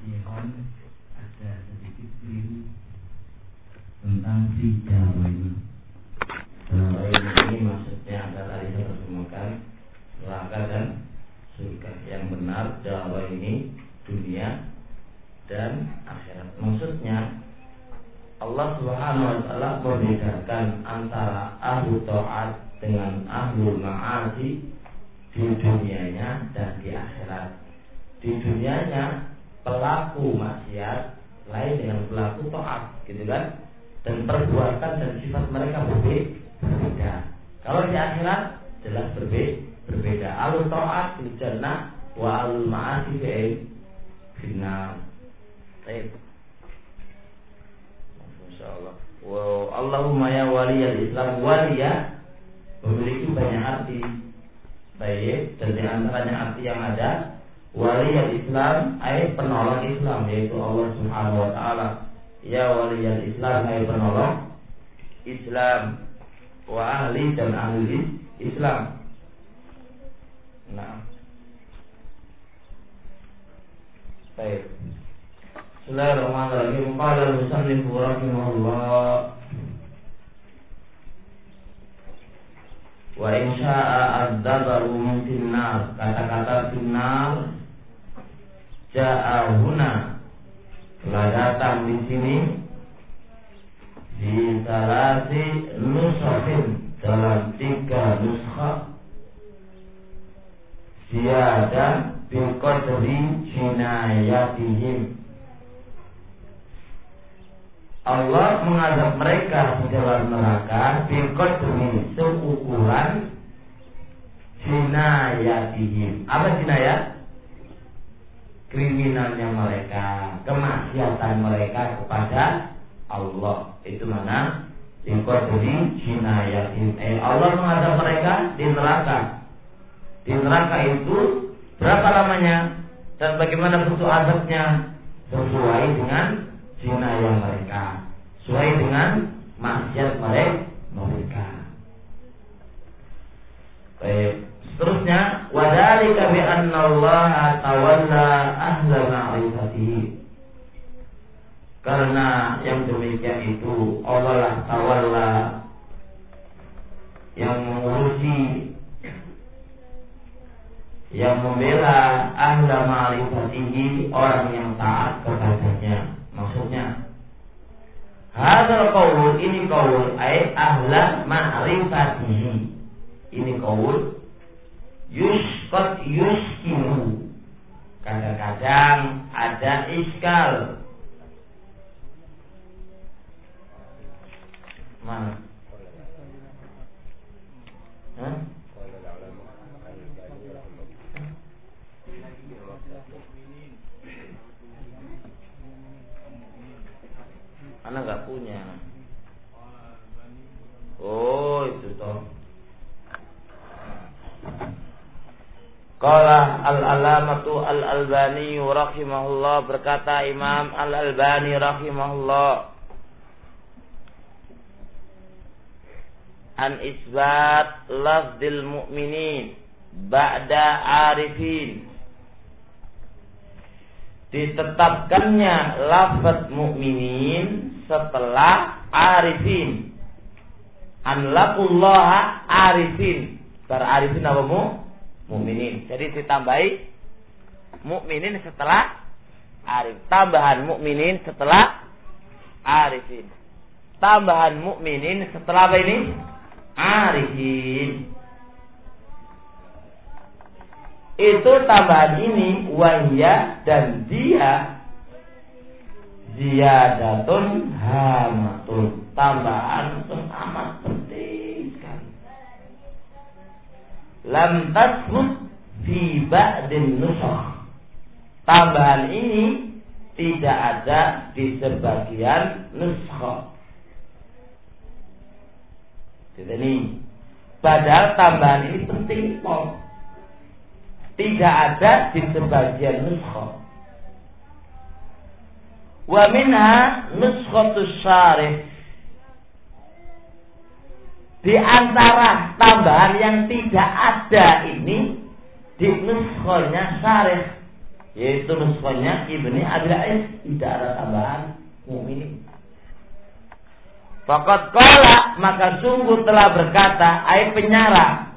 Ihon ada sedikit keliru tentang si Jawain. Jawain ini maksudnya adalah tadi saya terjemahkan neraka dan surga. Yang benar Jawain ini dunia dan akhirat. Maksudnya Allah Subhanahu wa taala membedakan antara ahlu taat dengan ahlu ma'asi di dunianya dan di akhirat. Di dunianya pelaku maksiat lain dengan pelaku taat, gitu kan? Dan perbuatan dan sifat mereka berbeda. Kalau di akhirat jelas berbeda. Ahlu taat fil jannah wa ahlu ma'asi fil nar. Baik. Masyaallah. Wa Allahumma ya waliyal Islam, waliya memiliki banyak arti. Baik, dan di antaranya arti yang ada waliyal Islam ay penolong Islam, yaitu Allah Subhanahu wa taala. Ya waliyal Islam ay penolong Islam, wa ahli dan ahli Islam. Nah. Baik. Bismillahirrahmanirrahim. Qala al-musannif rahimahullah wa in syaa'a adzabahu min finnar. Kata-kata finnar ja'ahuna telah datang di sini di salasi nusakhin, dalam 3 nuskah ziyadah bil qadri jinayatihim. Allah mengadab mereka di dalam neraka bil qadri, seukuran jinayatihim. Apa jinayat? Kriminalnya mereka, kemaksiatan mereka kepada Allah. Itu mana? Bil qadri jinayatihim. Allah mengadab mereka di neraka. Di neraka itu berapa lamanya dan bagaimana bentuk azabnya? Sesuai dengan jinayah mereka, sesuai dengan maksiat mereka. Baik. Seterusnya, wadzalika bi anna Allah tawalla ahla ma'rifatihi. Karena yang demikian itu Allah lah tawalla, yang mengurusi, yang membela ahla ma'rifatihi, orang yang taat kepadanya. Maksudnya hadzal qaul, ini qaul ay ahla ma'rifatihi. Ini qaul yushqat yushkimu. Kadang-kadang ada iskal. Mana? Hah? Anak nggak punya. Oh, itu toh. Qala al-alamatu al-Albani rahimahullah, berkata Imam al-Albani rahimahullah, an isbat lafdil mu'minin ba'da arifin. Ditetapkannya lafaz mukminin setelah arifin. Anlaqullaha arifin. Para arifin apa mukminin. Jadi ditambahi mukminin setelah arif. Tambahan mukminin setelah arifin. Tambahan mukminin setelah apa ini? Arifin. Itu tambahan ini wahya, dan dia ziyadatun hamatun, tambahan amat penting sekali. Lam tasbut fi ba'din nusakh. Tambahan ini tidak ada di sebagian nuskha. Jadi padahal tambahan ini penting kok. Tidak ada di sebagian nuskha. Wa minha nuskhatus syarih. Di antara tambahan yang tidak ada ini di nuskhanya syarih. yaitu nuskhanya Ibnu Abi Ais, tidak ada tambahan mukminin. Faqad qala, maka sungguh telah berkata ai penyarah.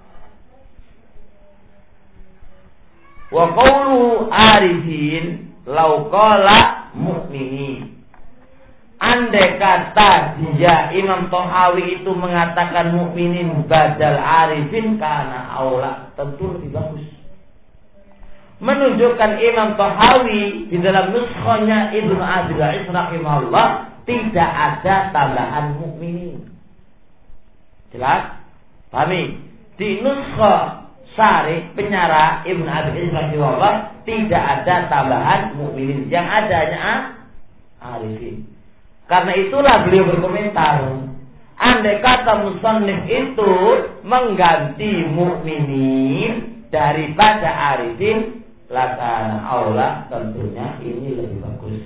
Wa qawlu arifin law qala mukminin. Andai kata dia Imam Thahawi itu mengatakan mukminin badal arifin, karena aula, tentu lebih bagus. Menunjukkan Imam Thahawi di dalam nuskhanya Ibnu Abi Ais rahimahullah tidak ada tambahan mukminin. Jelas? Pahami? Di nuskha Syarih penyarah Ibnu Abi Ais rahimahullah tidak ada tambahan mukminin, yang ada hanya arifin. Karena itulah beliau berkomentar, andai kata musannif itu mengganti mukminin daripada arifin, lakana aula, tentunya ini lebih bagus.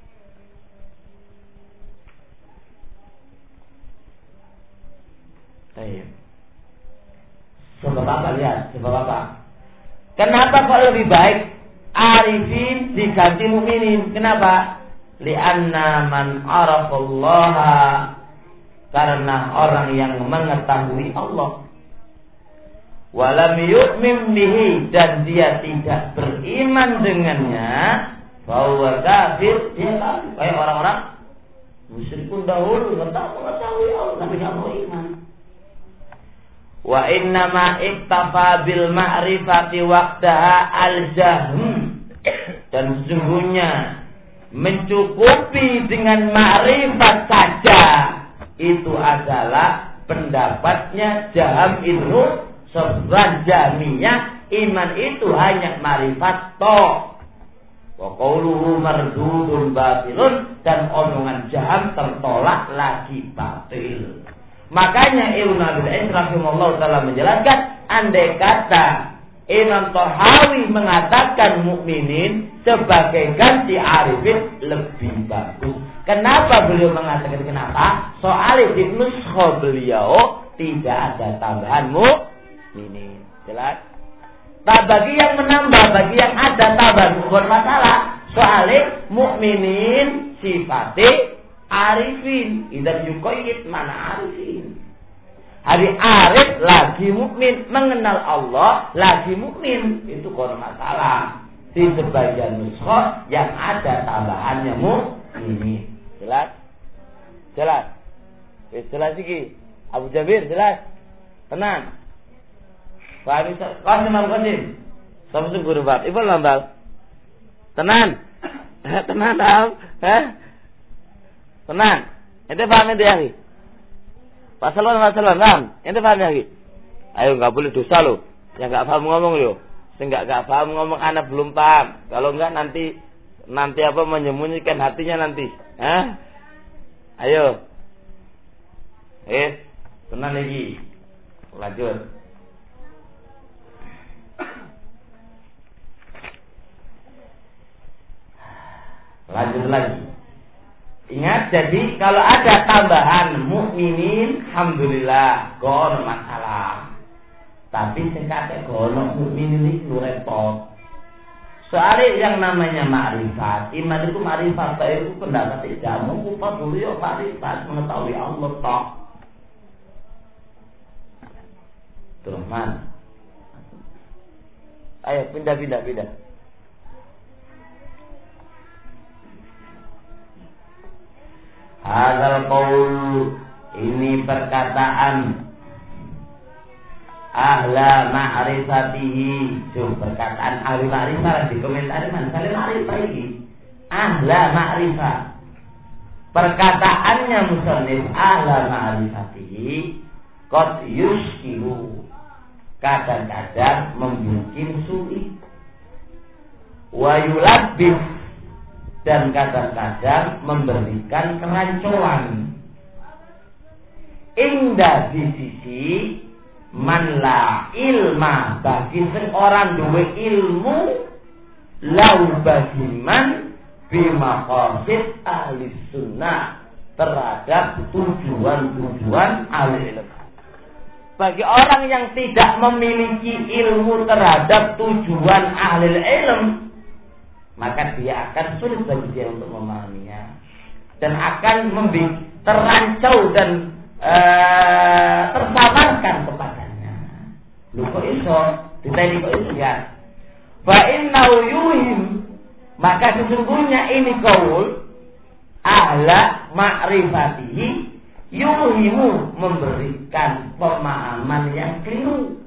Sebab apa? Lihat, sebab apa? Kenapa kok lebih baik arifin diganti mukminin? Kenapa? Lianna man arafallaha, karena orang yang mengetahui Allah, walam yu'min bihi, dan dia tidak beriman dengannya, bahwa kafir, dia kafir. Kayak orang-orang musyrikun dahulu mengetahui Allah tapi tidak mau iman. Wa innama iktafa bil ma'rifati waqtaha al-jahm, dan sesungguhnya mencukupi dengan ma'rifat saja itu adalah pendapatnya Jaham Ibnu Safwan Jahmiyah, iman itu hanya ma'rifat toh. Wa qawluhu mardudun batilun, dan omongan Jaham tertolak lagi batil. Makanya Ibnu Abi Ais rahimahullah taala menjelaskan, andai kata Imam Thahawi mengatakan mukminin sebagai ganti arifin, lebih bagus. Kenapa beliau mengatakan kenapa? Soalnya di nuskha beliau tidak ada tambahan mukminin. Jelas? Tak bagi yang menambah, bagi yang ada tambahan bukan masalah. Soalnya mukminin sifatnya arifin. Idan yuqayyid mana arifin. Hari arif lagi mukmin, mengenal Allah lagi mukmin, itu bukan masalah. Di sebagian nuskha yang ada tambahannya mukmin. Jelas? Jelas? Jelas iki. Abu Jabir jelas? Tenang. Fahmi Qasim Al-Qasim. Samsung guru bab. Ibu lambal. Tenang. Tenang tau. Tenang. Ente paham ente lagi? Pasal kan? Ente paham lagi? Ayo, enggak boleh dosa lo. Yang enggak paham ngomong yo. Sing enggak paham ngomong anak belum paham. Kalau enggak nanti apa menyembunyikan hatinya nanti. Ayo. Tenang lagi. Lanjut. Lanjut lagi. Ingat, jadi kalau ada tambahan mukminin, alhamdulillah, gak masalah. Tapi singkatnya gono mukminin itu repot. Soalnya yang namanya ma'rifat, iman itu ma'rifat, itu pendapat jamu, kupah dulu ya ma'rifat, mengetahui Allah toh. Terus mana? Ayo pindah. Hadzal qaul, ini perkataan ahla ma'rifatihi, perkataan ahli ma'rifah di komentar mana kalian ma'rifah ini ahla ma'rifah, perkataannya musannif ahla ma'rifatihi qad yuskilu, kadang-kadang membuat sulit, wa yulabbis, dan kadang-kadang memberikan kerancuan. Indah di sisi man la ilma, bagi seorang duwe ilmu, lau bagiman bimaqasid ahli sunnah, terhadap tujuan-tujuan ahli ilmu. Bagi orang yang tidak memiliki ilmu terhadap tujuan ahli ilmu, maka dia akan sulit bagi dia untuk memahaminya dan akan terancau dan tersamarkan kepadanya. Lu kok iso? Ditanya kok iso ya? Fa innahu yuhim, maka sesungguhnya ini qaul ahla ma'rifatihi yuhimu, memberikan pemahaman yang keliru.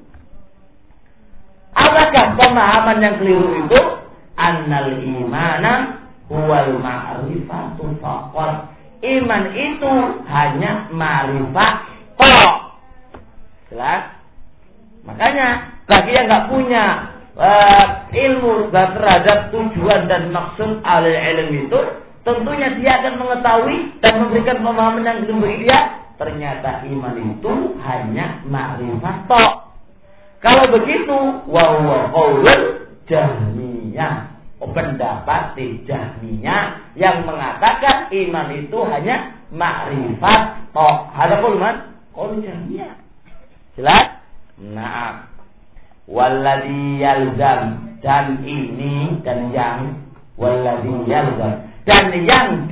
Apakah pemahaman yang keliru itu? Annal imana huwal ma'rifatu faqat. Iman itu hanya ma'rifat tok. Jelas? Makanya bagi yang enggak punya ilmu terhadap tujuan dan maksud al-ilm itu, tentunya dia akan mengetahui dan memberikan pemahaman yang bagi dia. Ternyata iman itu hanya ma'rifat tok. Kalau begitu, wa huwa qaulul Jahmiyah, pendapat Jahmiyah yang mengatakan iman itu hanya ma'rifat tok. Ada qaul Jahmiyah. Jelas? Nah, walladzi yalzam, dan ini dan yang walladzi yalzam, dan yang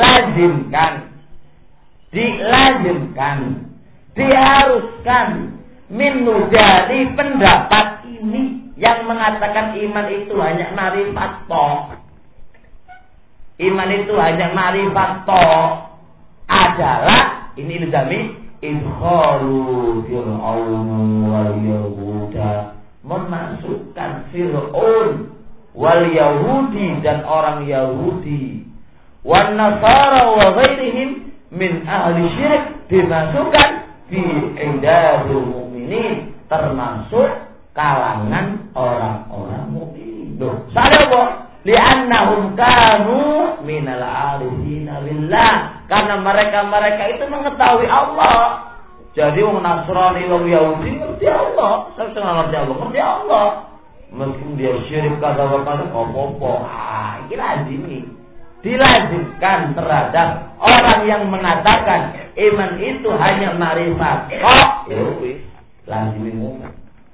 dilazimkan, diharuskan minhu dari pendapat ini yang mengatakan iman itu hanya ma'rifat tok. Iman itu hanya ma'rifat tok adalah ini ilzami idkhalu fir'aun wal yahuda, memasukkan Fir'aun wal Yahudi dan orang Yahudi, wan Nasara wa ghairihim min ahli syirik, dimasukkan fi idadul mu'minin, termasuk kalangan orang-orang mukmin. Loh, sadar li'annahum kanu minal arifina billah, karena mereka itu mengetahui Allah. Jadi orang Nasrani, orang Yahudi ngerti Allah, saya ngerti Allah, ngerti Allah. Meskipun dia syirik kata-kata apa-apa, ini lazim nih. Dilazimkan terhadap orang yang mengatakan iman itu hanya ma'rifat. Ya wis, lazimin umum.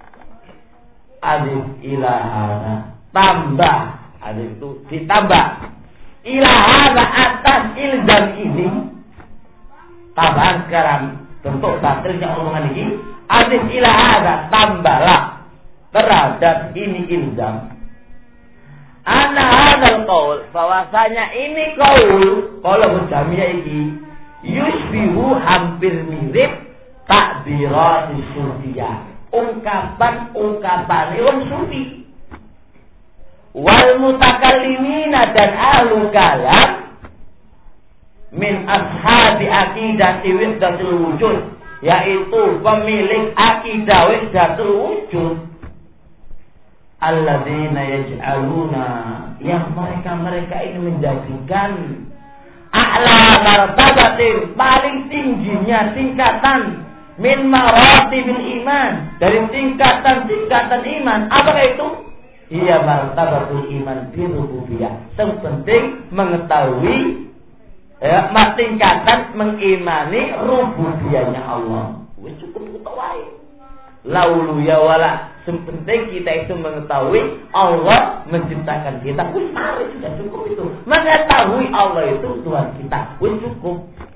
Alif ilahana, tambah, alif itu ditambah. Ilahana atas ilzam ini, tambahan sekarang bentuk batilnya omongan ini. Alif ilahana, tambahlah terhadap ini ilzam. Ana hadal qaul, bahwasanya ini qaul Jahmiyah ini yusbihu, hampir mirip takbirat sufiyah, ungkapan orang sufi. Wal mutakallimina, dan ahlu kalam min ashabi aqidati wahdatul wujud, yaitu pemilik akidah wahdatul wujud. Alladzina yaj'aluna, yang mereka ini menjadikan a'la martabatin, paling tingginya tingkatan min maratibil iman, dari tingkatan iman. Apakah itu? Iya martabatul iman bi rububiyah. Yang penting mengetahui tingkatan mengimani rububiyahnya Allah. Wis cukup ketahui. Laulu ya wala, sepenting kita itu mengetahui Allah menciptakan kita, wis mari sudah cukup itu. Mengetahui Allah itu Tuhan kita, wis cukup.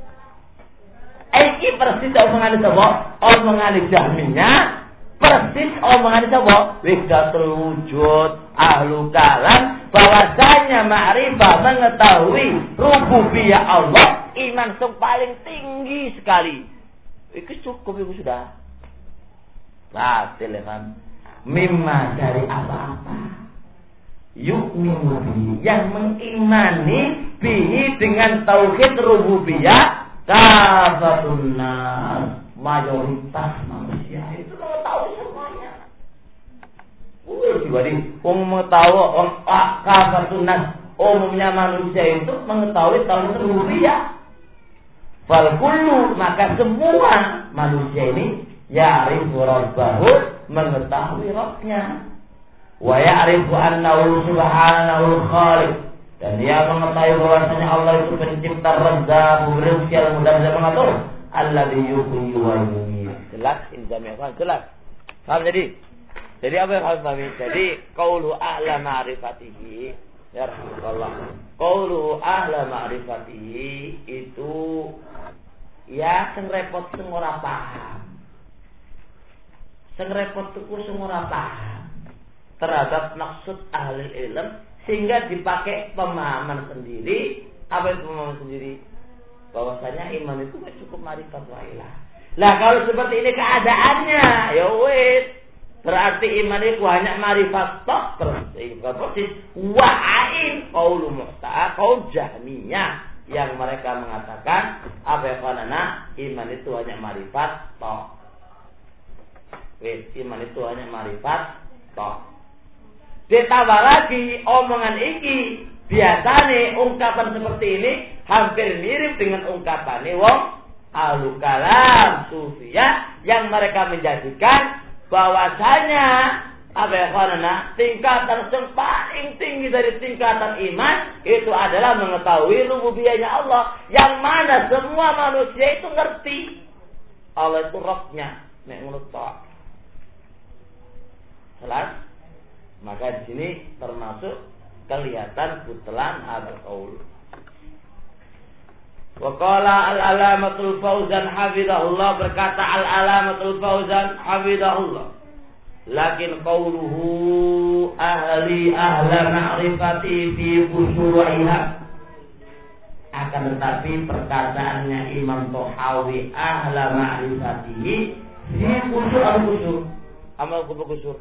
Iki persis omongan sapa? Omongan Jahmiyah, persis omongan sapa? Wahdatul wujud, ahlu kalam, bahwasanya ma'rifah, mengetahui rububiyah Allah, iman yang paling tinggi sekali. Itu cukup, itu sudah. Batil kan, mimma, dari apa-apa, yu'minu bihi, yang mengimani bihi dengan tauhid rububiyah, kafatun nas, mayoritas manusia itu mengetahui semuanya. Jadi mengetahui kafatun nas, umumnya manusia itu mengetahui tauhid rububiyah. Fal kullu, maka semua manusia ini ya'rifu rabbahu, mengetahui Rabbnya, wa ya'rifu annahu subhanahu khaliq, dan dia mengetahui bahwasanya Allah itu pencipta, Razzaq, Rizq, al-Mudabbir, mengatur, alladzi yuhyi wa yumiit. Jelas ilzamnya kan? Jelas. Paham jadi apa yang harus pahami? Jadi qaulu a'la ma'rifatihi, Ya Rasulullah. Qaulu ahla ma'rifatihi itu ya sing repot sing ora paham. Sing repot tuku sing ora paham terhadap maksud ahli ilm sehingga dipakai pemahaman sendiri. Apa itu pemahaman sendiri? Bahwasanya iman itu gak cukup ma'rifat wa ilah. Lah kalau seperti ini keadaannya, ya wis berarti iman itu hanya ma'rifat tok persis wa'ain qaulu mu'ta'ah qaul jahmiyah yang mereka mengatakan apa yang iman itu hanya ma'rifat tok. Wis iman itu hanya ma'rifat tok. Ditambah lagi omongan iki biasanya ungkapan seperti ini hampir mirip dengan ungkapan wong ahlu kalam sufiyah yang mereka menjadikan bahwasanya tingkatan yang paling tinggi dari tingkatan iman itu adalah mengetahui rububiyahnya Allah, yang mana semua manusia itu ngerti Allah itu Rabbnya. Nek menurut tak jelas, maka di sini termasuk kelihatan butlan al-qaul. Wa qala al-alamatul Fauzan hafizahullah, berkata al-alamatul Fauzan hafizahullah, lakin qauluhu ahla ma'rifati fi khusyu'iha, akan tetapi perkataannya Imam Thahawi ahla ma'rifatihi fi khusyu'al-khusyur, amal khusyur,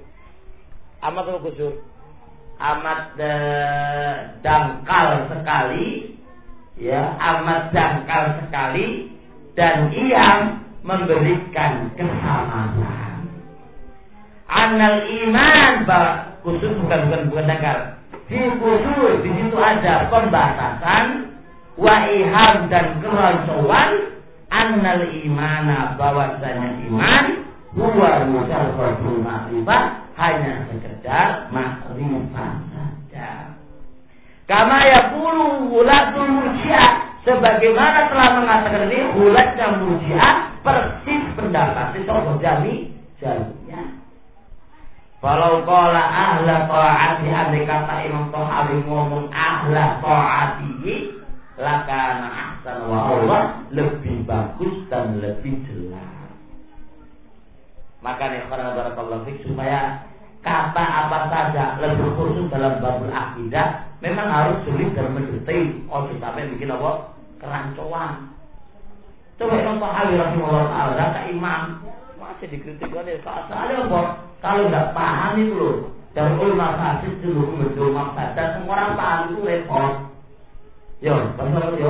amat dangkal sekali, ya, amat dangkal sekali, dan ia memberikan kesamaan. Anal iman, khusus bukan dangkal. Di khusus di situ ada pembatasan, wa iham dan keroncoan. Anal imana, bahwasanya iman huwa mujarradul ma'rifah, hanya sekedar makrifat saja. Kama yaqulu hulatul murji'ah, sebagaimana telah mengatakan ini hulatnya murji'ah, persis pendapat itu jami'nya. Walau qala ahla ta'ati, andai kata Imam Thahawi ngomong ahla ta'atihi, lakana ahsan wa Allah, lebih bagus dan lebih jelas. Makanya karena barakallahu fik, supaya kata apa saja lebih khusus dalam babul akidah memang harus sulit dan mendetail. Oh, sampai bikin apa? Kerancuan. Coba Imam Thahawi rahimahullah ta'ala, kata imam masih dikritik oleh soal-soal apa? Kalau nggak paham itu loh, dan ulama fasid dulu betul maksadah, semua orang paham itu repot. Yo, betul yo.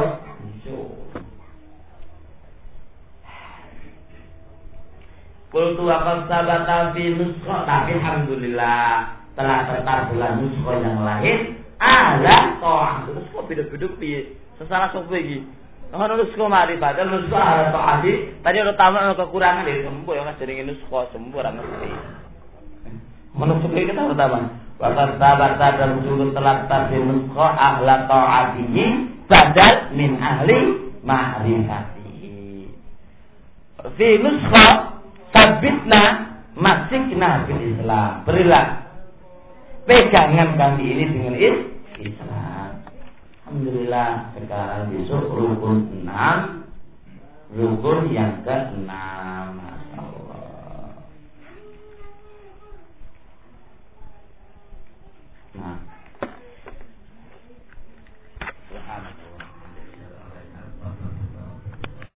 Kultu akan sabata fi nuskho, tapi alhamdulillah telah tetap bulan nuskho yang lain ahla ta'ah. Nuskho beda-beda piye? Sesalah sopo iki? Ono nuskho ma'rifat, nuskho ahla ta'ah. Tadi ada tamu kekurangan ya, sembuh ya Mas jenenge nuskho, sembuh ora ngerti. Nuskho iki kita pertama. Bahkan sabata dan sungguh telah tetap nuskho ahla ta'atihi badal min ahli ma'rifatihi. Fi nuskho sabitna masikna bil Islam, berilah pegangan kami ini dengan Islam. Alhamdulillah sekarang besok rukun 6, rukun yang ke-6.